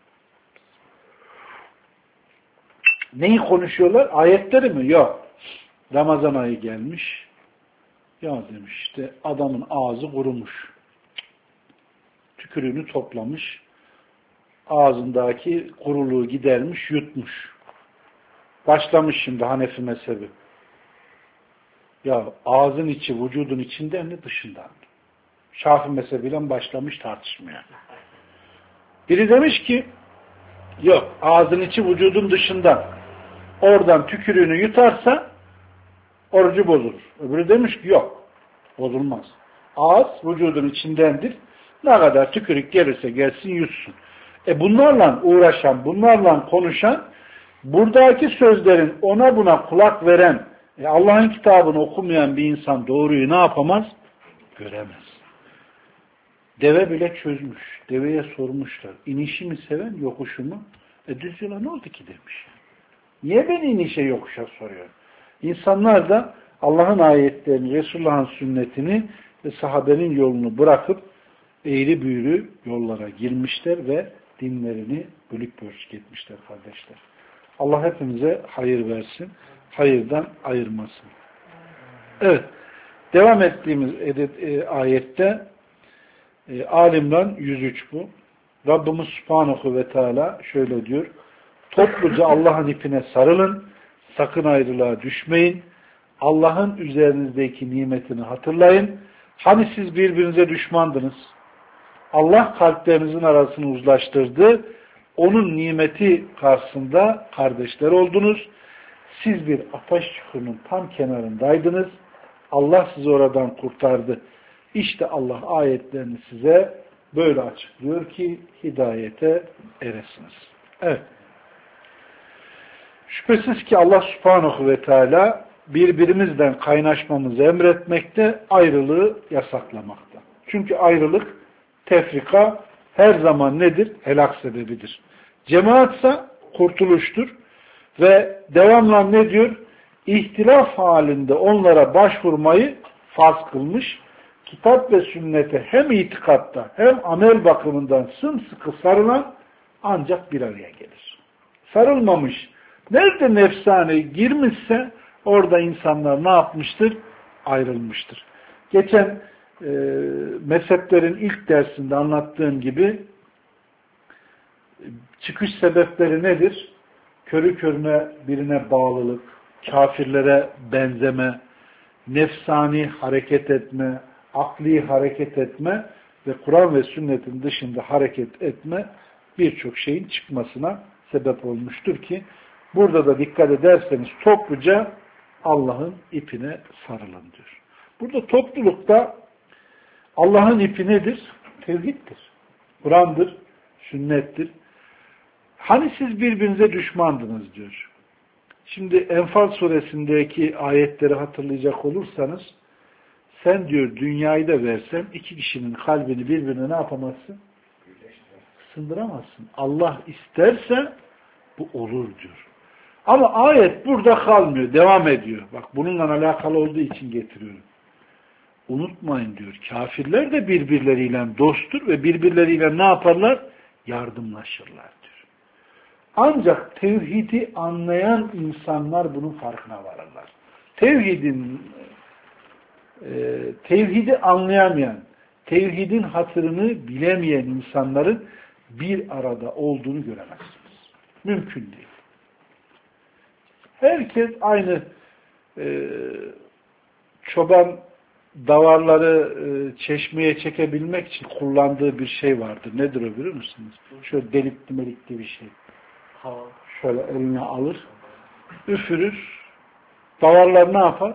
Neyi konuşuyorlar? Ayetleri mi? Yok. Ramazan ayı gelmiş. Ya demiş işte adamın ağzı kurumuş. Tükürüğünü toplamış. Ağzındaki kuruluğu gidermiş, yutmuş. Başlamış şimdi Hanefi mezhebi. Ya ağzın içi, vücudun içinden mi dışından? Şafii mezhebiyle başlamış tartışmaya. Biri demiş ki yok, ağzın içi vücudun dışından. Oradan tükürüğünü yutarsa orucu bozulur. Öbürü demiş ki yok, bozulmaz. Ağız vücudun içindendir. Ne kadar tükürük gelirse gelsin yutsun. Bunlarla uğraşan, bunlarla konuşan, buradaki sözlerin ona buna kulak veren, Allah'ın kitabını okumayan bir insan doğruyu ne yapamaz? Göremez. Deve bile çözmüş. Deveye sormuşlar. İnişi mi seven, yokuşu mu? Düz yola ne oldu ki demiş. Niye beni inişe yokuşa soruyor? İnsanlar da Allah'ın ayetlerini, Resulullah'ın sünnetini ve sahabenin yolunu bırakıp eğri büğrü yollara girmişler ve dinlerini bölük pörçük etmişler kardeşler. Allah hepimize hayır versin. Hayırdan ayırmasın. Evet. Devam ettiğimiz ayette Ali İmran 103 bu. Rabbimiz Subhanahu ve Teala şöyle diyor. Topluca Allah'ın ipine sarılın. Sakın ayrılığa düşmeyin. Allah'ın üzerinizdeki nimetini hatırlayın. Hani siz birbirinize düşmandınız. Allah kalplerinizin arasını uzlaştırdı. Onun nimeti karşısında kardeşler oldunuz. Siz bir ateş çukurunun tam kenarındaydınız. Allah sizi oradan kurtardı. İşte Allah ayetlerini size böyle açıklıyor ki hidayete eresiniz. Evet. Şüphesiz ki Allah Subhanahu ve Teala birbirimizden kaynaşmamızı emretmekte, ayrılığı yasaklamakta. Çünkü ayrılık, tefrika her zaman nedir? Helak sebebidir. Cemaatsa kurtuluştur ve devamla ne diyor? İhtilaf halinde onlara başvurmayı farz kılmış. Kitap ve sünnete hem itikatta hem amel bakımından sımsıkı sarılan ancak bir araya gelir. Sarılmamış, nerede nefsane girmişse orada insanlar ne yapmıştır? Ayrılmıştır. Geçen mezheplerin ilk dersinde anlattığım gibi çıkış sebepleri nedir? Körü körüne birine bağlılık, kafirlere benzeme, nefsani hareket etme, akli hareket etme ve Kur'an ve sünnetin dışında hareket etme birçok şeyin çıkmasına sebep olmuştur ki burada da dikkat ederseniz topluca Allah'ın ipine sarılın diyor. Burada toplulukta Allah'ın ipi nedir? Tevhiddir. Kur'an'dır, sünnettir. Hani siz birbirinize düşmandınız diyor. Şimdi Enfal suresindeki ayetleri hatırlayacak olursanız sen diyor dünyayı da versen iki kişinin kalbini birbirine ne yapamazsın? Sındıramazsın. Allah isterse bu olur diyor. Ama ayet burada kalmıyor. Devam ediyor. Bak bununla alakalı olduğu için getiriyorum. Unutmayın diyor. Kafirler de birbirleriyle dosttur ve birbirleriyle ne yaparlar? Yardımlaşırlar diyor. Ancak tevhidi anlayan insanlar bunun farkına varırlar. Tevhidi anlayamayan, tevhidin hatırını bilemeyen insanların bir arada olduğunu göremezsiniz. Mümkün değil. Herkes aynı çoban davarları çeşmeye çekebilmek için kullandığı bir şey vardır. Nedir o biliyor musunuz? Şöyle delikli melikli bir şey. Şöyle eline alır, üfürür. Davarlar ne yapar?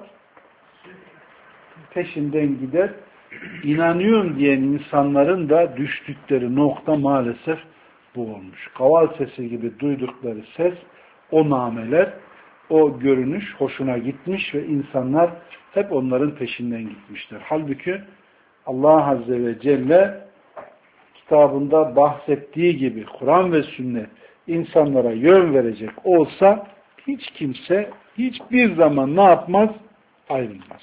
Peşinden gider. İnanıyorum diyen insanların da düştükleri nokta maalesef bu olmuş. Kaval sesi gibi duydukları ses, o nameler, o görünüş hoşuna gitmiş ve insanlar hep onların peşinden gitmişler. Halbuki Allah Azze ve Celle kitabında bahsettiği gibi Kur'an ve sünnet insanlara yön verecek olsa hiç kimse hiçbir zaman ne yapmaz? Ayrılmaz.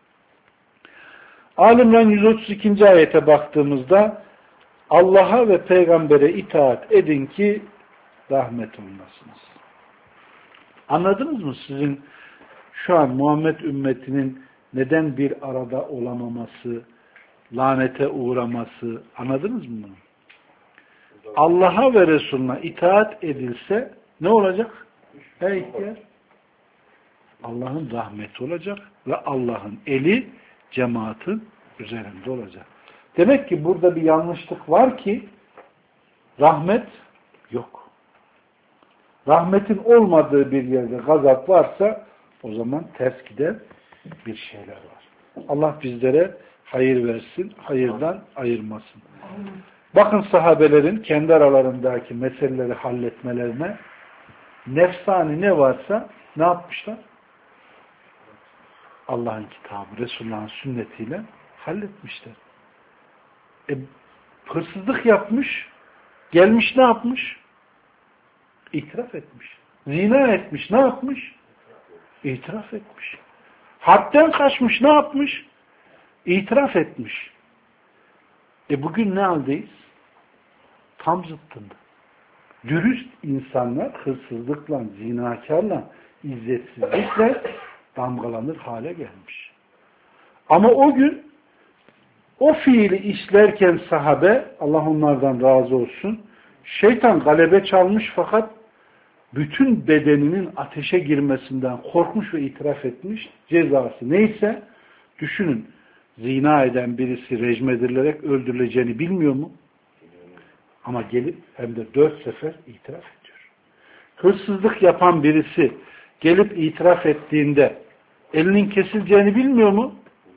Ali İmran 132. ayete baktığımızda Allah'a ve peygambere itaat edin ki rahmet olmasınız. Anladınız mı sizin şu an Muhammed ümmetinin neden bir arada olamaması, lanete uğraması, anladınız mı bunu? Allah'a ve Resulüne itaat edilse ne olacak? Her ihtiyar Allah'ın rahmeti olacak ve Allah'ın eli cemaatin üzerinde olacak. Demek ki burada bir yanlışlık var ki rahmet yok. Rahmetin olmadığı bir yerde gazap varsa o zaman ters giden bir şeyler var. Allah bizlere hayır versin, hayırdan ayırmasın. Bakın sahabelerin kendi aralarındaki meseleleri halletmelerine nefsani ne varsa ne yapmışlar? Allah'ın kitabı, Resulullah'ın sünnetiyle halletmişler. Hırsızlık yapmış, gelmiş ne yapmış? İtiraf etmiş. Zina etmiş, ne yapmış? İtiraf etmiş. Hadden kaçmış, ne yapmış? İtiraf etmiş. Bugün ne haldeyiz? Tam zıttında. Dürüst insanlar hırsızlıkla, zinakarla, izzetsizlikle damgalanır hale gelmiş. Ama o gün o fiili işlerken sahabe, Allah onlardan razı olsun, şeytan galebe çalmış fakat bütün bedeninin ateşe girmesinden korkmuş ve itiraf etmiş. Cezası neyse, düşünün, zina eden birisi rejmedirilerek öldürüleceğini bilmiyor mu? Ama gelip hem de 4 sefer itiraf ediyor. Hırsızlık yapan birisi gelip itiraf ettiğinde elinin kesileceğini bilmiyor mu?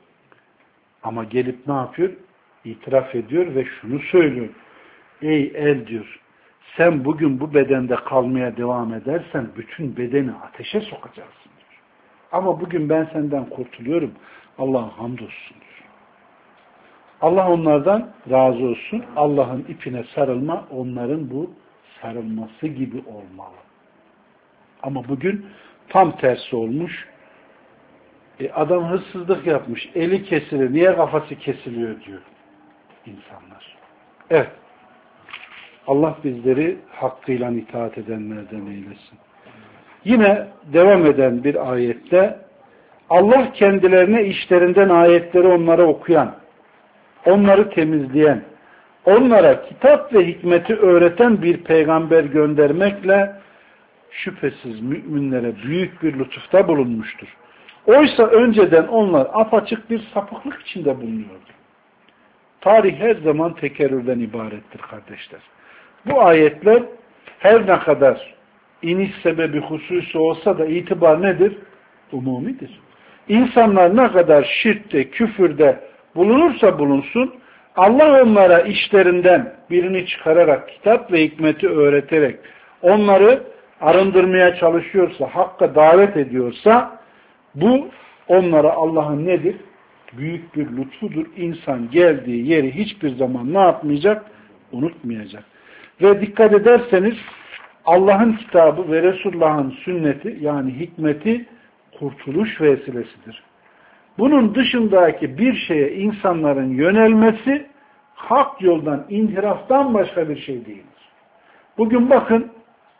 Ama gelip ne yapıyor? İtiraf ediyor ve şunu söylüyor. Ey el diyor, sen bugün bu bedende kalmaya devam edersen bütün bedeni ateşe sokacaksın diyor. Ama bugün ben senden kurtuluyorum. Allah'a hamdolsun diyor. Allah onlardan razı olsun. Allah'ın ipine sarılma onların bu sarılması gibi olmalı. Ama bugün tam tersi olmuş. Adam hırsızlık yapmış. Eli kesilir. Niye kafası kesiliyor diyor insanlar. Evet. Allah bizleri hakkıyla itaat edenlerden eylesin. Yine devam eden bir ayette Allah kendilerine işlerinden ayetleri onlara okuyan, onları temizleyen, onlara kitap ve hikmeti öğreten bir peygamber göndermekle şüphesiz müminlere büyük bir lütufta bulunmuştur. Oysa önceden onlar apaçık bir sapıklık içinde bulunuyordu. Tarih her zaman tekerrürden ibarettir kardeşler. Bu ayetler her ne kadar iniş sebebi hususi olsa da itibar nedir? Umumidir. İnsanlar ne kadar şirkte, küfürde bulunursa bulunsun, Allah onlara işlerinden birini çıkararak, kitap ve hikmeti öğreterek, onları arındırmaya çalışıyorsa, hakka davet ediyorsa, bu onlara Allah'ın nedir? Büyük bir lütfudur. İnsan geldiği yeri hiçbir zaman ne yapmayacak? Unutmayacak. Ve dikkat ederseniz Allah'ın kitabı ve Resulullah'ın sünneti yani hikmeti kurtuluş vesilesidir. Bunun dışındaki bir şeye insanların yönelmesi hak yoldan, inhiraftan başka bir şey değildir. Bugün bakın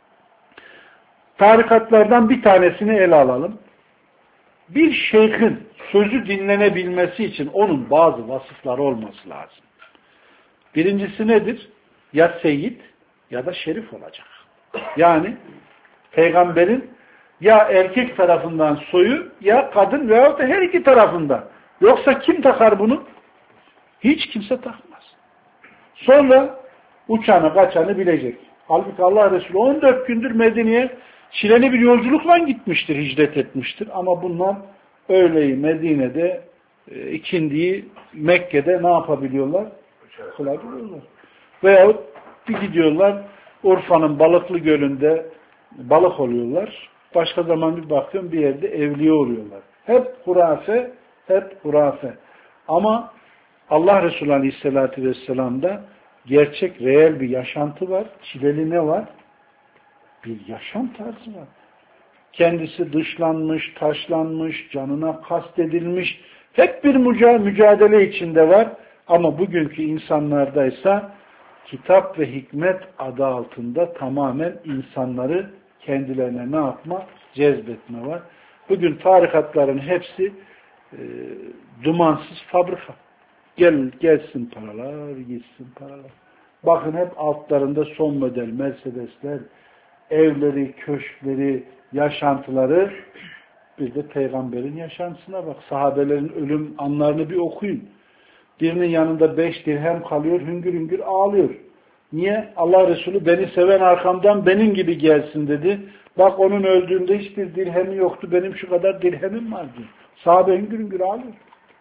tarikatlardan bir tanesini ele alalım. Bir şeyhin sözü dinlenebilmesi için onun bazı vasıfları olması lazım. Birincisi nedir? Ya seyyid ya da şerif olacak. Yani peygamberin ya erkek tarafından soyu ya kadın veyahut da her iki tarafında. Yoksa kim takar bunu? Hiç kimse takmaz. Sonra uçanı kaçanı bilecek. Halbuki Allah Resulü 14 gündür Medine'ye çileli bir yolculukla gitmiştir, hicret etmiştir. Ama bunlar öğleyi Medine'de, ikindiyi Mekke'de ne yapabiliyorlar? Kılabiliyorlar. Veyahut bir gidiyorlar Urfa'nın Balıklı Gölü'nde balık oluyorlar. Başka zaman bir bakıyorum bir yerde evliye oluyorlar. Hep hurafe, hep hurafe. Ama Allah Resulü Aleyhisselatü Vesselam'da gerçek, reel bir yaşantı var. Çileli ne var? Bir yaşam tarzı var. Kendisi dışlanmış, taşlanmış, canına kastedilmiş. Hep bir mücadele içinde var. Ama bugünkü insanlardaysa kitap ve hikmet adı altında tamamen insanları kendilerine ne yapma? Cezbetme var. Bugün tarikatların hepsi dumansız fabrika. Gelsin paralar, gitsin paralar. Bakın hep altlarında son model Mercedesler, evleri, köşkleri, yaşantıları. Bir de peygamberin yaşantısına bak. Sahabelerin ölüm anlarını bir okuyun. Birinin yanında 5 dirhem kalıyor, hüngür hüngür ağlıyor. Niye? Allah Resulü beni seven arkamdan benim gibi gelsin dedi. Bak onun öldüğünde hiçbir dirhemi yoktu. Benim şu kadar dirhemim var diyor. Sahabe hüngür hüngür ağlıyor.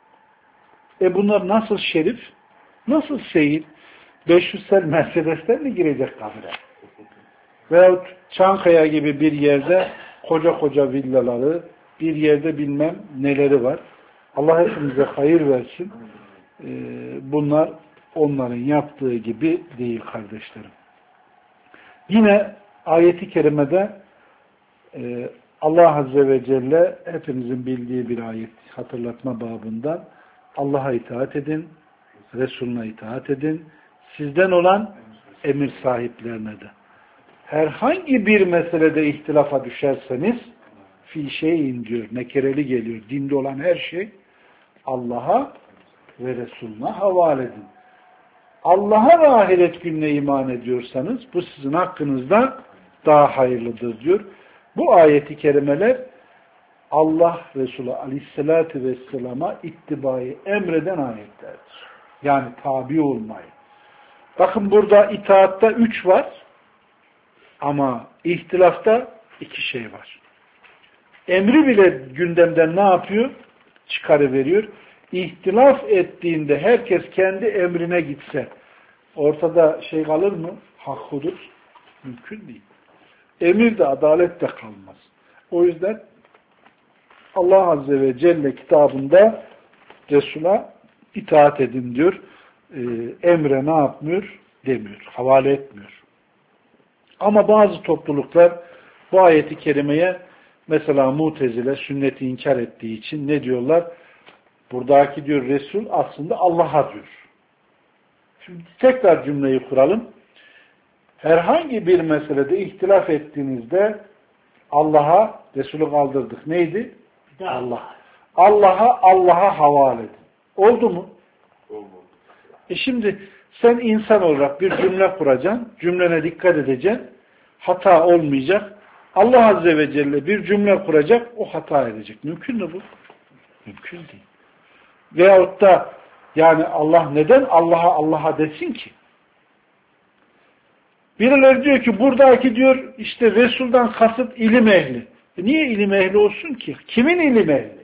Bunlar nasıl şerif? Nasıl seyir? 500 sel Mercedes'ten mi girecek kabire? Veyahut Çankaya gibi bir yerde koca koca villaları, bir yerde bilmem neleri var. Allah hepimize hayır versin. Bunlar onların yaptığı gibi değil kardeşlerim. Yine ayeti kerimede Allah Azze ve Celle hepinizin bildiği bir ayet hatırlatma babından Allah'a itaat edin, Resulüne itaat edin, sizden olan emir sahiplerine de. Herhangi bir meselede ihtilafa düşerseniz fi şeyin diyor, nekereli geliyor, dinde olan her şey Allah'a ve Resulüne havale edin. Allah'a ve ahiret gününe iman ediyorsanız bu sizin hakkınızda daha hayırlıdır diyor. Bu ayeti kerimeler Allah Resulü Aleyhisselatü Vesselam'a ittibayı emreden ayetlerdir. Yani tabi olmayı. Bakın burada itaatta 3 var ama ihtilafta 2 şey var. Emri bile gündemden ne yapıyor? Çıkarıveriyor. İhtilaf ettiğinde herkes kendi emrine gitse ortada şey kalır mı? Hak hudut mümkün değil. Emir de adalet de kalmaz. O yüzden Allah Azze ve Celle kitabında Resul'a itaat edin diyor. Emre ne yapmıyor? Demiyor. Havale etmiyor. Ama bazı topluluklar bu ayeti kerimeye mesela Mutezile sünneti inkar ettiği için ne diyorlar? Buradaki diyor Resul aslında Allah'a diyor. Şimdi tekrar cümleyi kuralım. Herhangi bir meselede ihtilaf ettiğinizde Allah'a Resulü kaldırdık. Neydi? Allah. Allah'a havale edin. Oldu mu? Oldu. Şimdi sen insan olarak bir cümle kuracaksın. Cümlene dikkat edeceksin. Hata olmayacak. Allah Azze ve Celle bir cümle kuracak. O hata edecek. Mümkün mü bu? Mümkün değil. Veyahut da yani Allah neden Allah'a desin ki? Birileri diyor ki buradaki diyor işte Resul'dan kasıt ilim ehli. Niye ilim ehli olsun ki? Kimin ilim ehli?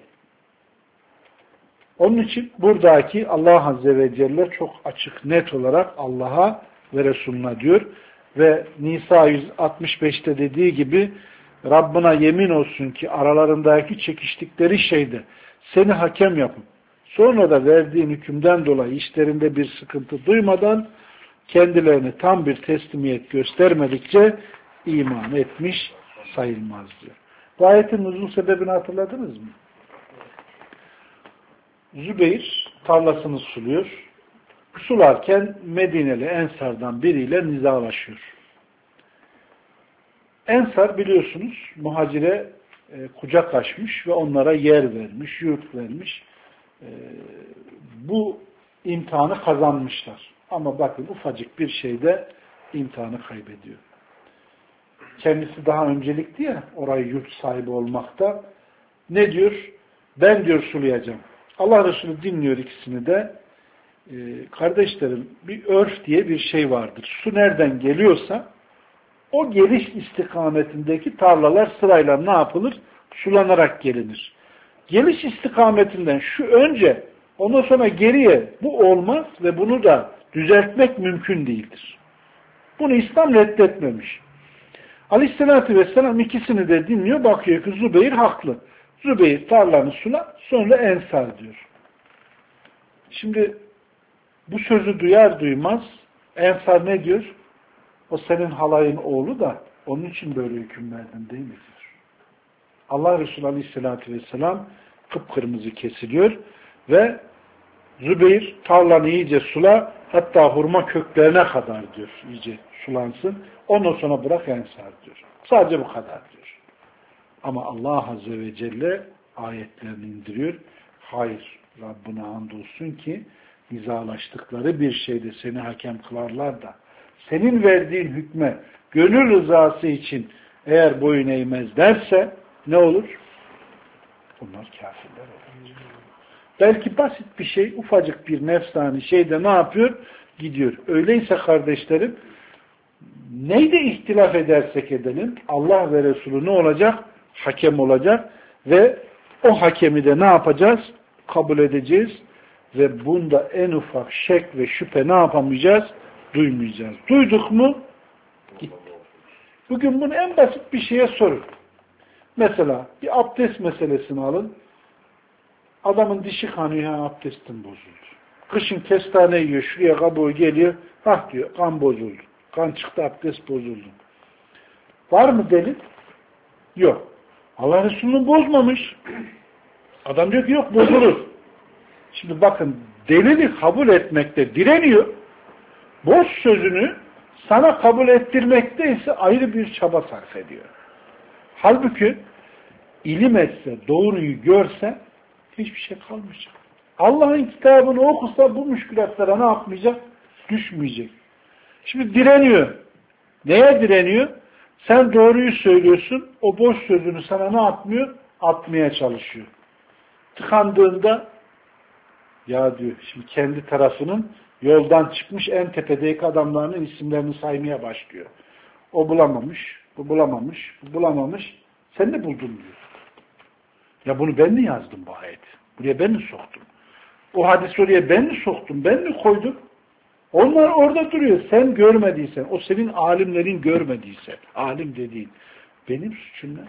Onun için buradaki Allah Azze ve Celle çok açık net olarak Allah'a ve Resulüne diyor. Ve Nisa 165'te dediği gibi Rabbına yemin olsun ki aralarındaki çekiştikleri şeyde seni hakem yapıp sonra da verdiğin hükümden dolayı işlerinde bir sıkıntı duymadan kendilerine tam bir teslimiyet göstermedikçe iman etmiş sayılmaz diyor. Bu ayetin nuzul sebebini hatırladınız mı? Zübeyir tarlasını suluyor. Sularken Medineli Ensar'dan biriyle nizalaşıyor. Ensar biliyorsunuz muhacire kucak açmış ve onlara yer vermiş, yurt vermiş. Bu imtihanı kazanmışlar. Ama bakın ufacık bir şeyde imtihanı kaybediyor. Kendisi daha öncelikli ya orayı yurt sahibi olmakta. Ne diyor? Ben diyor sulayacağım. Allah Resulü dinliyor ikisini de. Kardeşlerim bir örf diye bir şey vardır. Su nereden geliyorsa o geliş istikametindeki tarlalar sırayla ne yapılır? Sulanarak gelinir. Geliş istikametinden şu önce ondan sonra geriye bu olmaz ve bunu da düzeltmek mümkün değildir. Bunu İslam reddetmemiş. Aleyhisselatü Vesselam ikisini de dinliyor. Bakıyor ki Zübeyir haklı. Zübeyir tarlanı sula sonra Ensar diyor. Şimdi bu sözü duyar duymaz Ensar ne diyor? O senin halayın oğlu da onun için böyle hüküm verdin değil mi diyor. Allah Resulü Aleyhisselatü Vesselam kıpkırmızı kesiliyor ve Zübeyir tarlanı iyice sula hatta hurma köklerine kadar diyor iyice sulansın. Ondan sonra bırak Ensar diyor. Sadece bu kadar diyor. Ama Allah Azze ve Celle ayetlerini indiriyor. Hayır Rabbine andolsun ki nizalaştıkları bir şeyde seni hakem kılarlar da senin verdiğin hükme gönül rızası için eğer boyun eğmezlerse ne olur? Bunlar kafirler olur. Belki basit bir şey, ufacık bir nefsani şeyde ne yapıyor? Gidiyor. Öyleyse kardeşlerim neyde ihtilaf edersek edelim Allah ve Resulü ne olacak? Hakem olacak ve o hakemi de ne yapacağız? Kabul edeceğiz ve bunda en ufak şek ve şüphe ne yapamayacağız? Duymayacağız. Duyduk mu? Gitti. Bugün bunu en basit bir şeye sorun. Mesela bir abdest meselesini alın. Adamın dişi kanıyor, abdestin bozuldu. Kışın kestane yiyor, şuraya kabuğu geliyor, hah diyor, kan bozuldu. Kan çıktı, abdest bozuldu. Var mı delil? Yok. Allah Resulü'nü bozmamış. Adam diyor ki yok, bozulur. Şimdi bakın, delili kabul etmekte direniyor. Boş sözünü sana kabul ettirmekte ise ayrı bir çaba sarf ediyor. Halbuki ilim etse, doğruyu görse hiçbir şey kalmayacak. Allah'ın kitabını okusa bu müşkülatlara ne yapmayacak? Düşmeyecek. Şimdi direniyor. Neye direniyor? Sen doğruyu söylüyorsun, o boş sözünü sana ne yapmıyor? Atmaya çalışıyor. Tıkandığında ya diyor, şimdi kendi tarafının yoldan çıkmış en tepedeki adamlarının isimlerini saymaya başlıyor. O bulamamış, bu bulamamış, bu bulamamış. Sen de buldun diyor. Ya bunu ben mi yazdım bu ayeti? Buraya ben mi soktum? O hadis oraya ben mi soktum? Ben mi koydum? Onlar orada duruyor. Sen görmediysen, o senin alimlerin görmediyse, alim dediğin, benim suçum ne?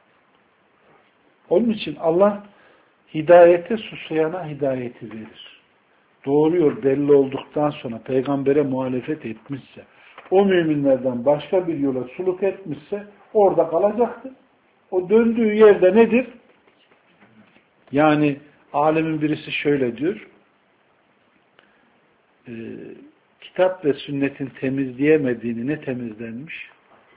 Onun için Allah hidayete susayana hidayeti verir. Doğru yol belli olduktan sonra peygambere muhalefet etmişse, o müminlerden başka bir yola suluk etmişse orada kalacaktır. O döndüğü yerde nedir? Yani alemin birisi şöyle diyor, kitap ve sünnetin temizleyemediğini ne temizlenmiş?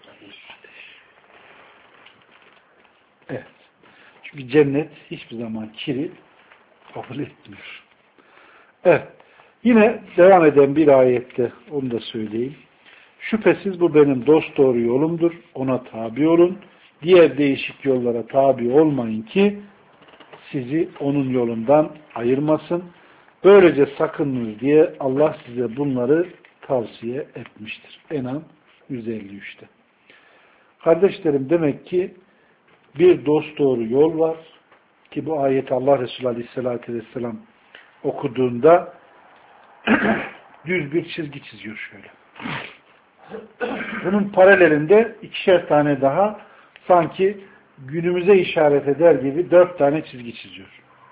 Evet. Çünkü cennet hiçbir zaman kiri kabul etmiyor. Evet. Yine devam eden bir ayette onu da söyleyeyim. Şüphesiz bu benim dosdoğru yolumdur. Ona tabi olun. Diğer değişik yollara tabi olmayın ki sizi onun yolundan ayırmasın. Böylece sakınınız diye Allah size bunları tavsiye etmiştir. En'am 153'te. Kardeşlerim, demek ki bir dosdoğru yol var ki bu ayeti Allah Resulü Aleyhisselatü Vesselam okuduğunda düz bir çizgi çiziyor şöyle. Bunun paralelinde ikişer tane daha sanki günümüze işaret eder gibi 4 tane çizgi çiziyor.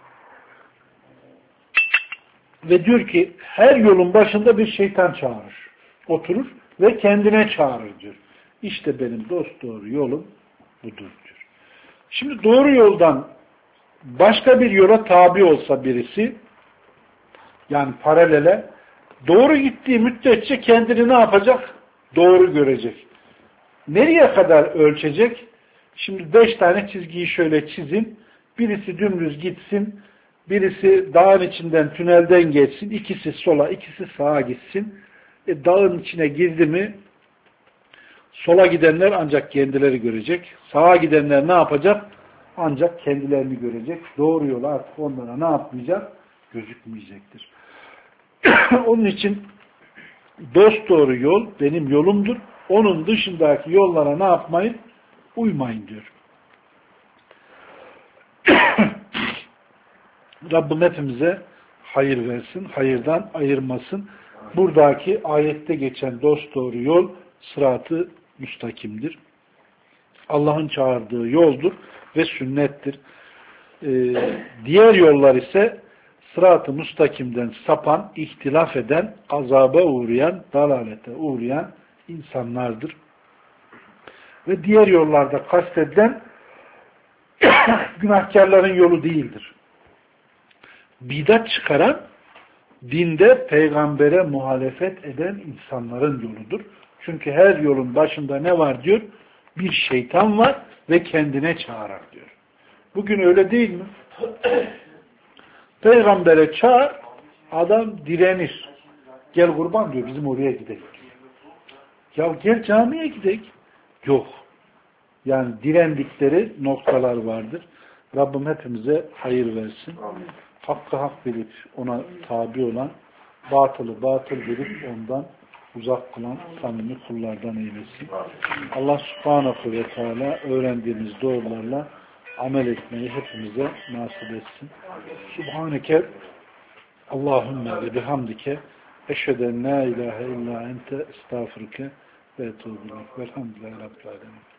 Ve diyor ki her yolun başında bir şeytan çağırır. Oturur ve kendine çağırır diyor. İşte benim dosdoğru yolum budur diyor. Şimdi doğru yoldan başka bir yola tabi olsa birisi, yani paralele, doğru gittiği müddetçe kendini ne yapacak? Doğru görecek. Nereye kadar ölçecek? Şimdi 5 tane çizgiyi şöyle çizin. Birisi dümdüz gitsin. Birisi dağın içinden, tünelden geçsin. İkisi sola, ikisi sağa gitsin. Dağın içine girdi mi sola gidenler ancak kendileri görecek. Sağa gidenler ne yapacak? Ancak kendilerini görecek. Doğru yol artık onlara ne yapmayacak? Gözükmeyecektir. Onun için dosdoğru yol benim yolumdur. Onun dışındaki yollara ne yapmayın? Uymayın diyor. Rabbim hepimize hayır versin, hayırdan ayırmasın. Buradaki ayette geçen dosdoğru yol sırat-ı müstakimdir. Allah'ın çağırdığı yoldur ve sünnettir. Diğer yollar ise sırat-ı müstakimden sapan, ihtilaf eden, azaba uğrayan, dalalete uğrayan insanlardır. Ve diğer yollarda kastedilen günahkarların yolu değildir. Bidat çıkaran, dinde peygambere muhalefet eden insanların yoludur. Çünkü her yolun başında ne var diyor? Bir şeytan var ve kendine çağırar diyor. Bugün öyle değil mi? Peygambere çağır, adam direnir. Gel kurban diyor, bizim oraya gidelim. Ya gel camiye gidelim. Yok. Yani direndikleri noktalar vardır. Rabbim hepimize hayır versin. Hakkı hak bilip ona tabi olan, batılı batıl bilip ondan uzak kılan samimi kullardan eylesin. Allah subhanahu ve teala öğrendiğimiz doğrularla amel etmeyi hepimize nasip etsin. Subhaneke Allahümme ve bihamdike eşheden la ilahe illa ente estağfurke ve etûbü ileyk. Velhamdülillahi Rabbil alemin.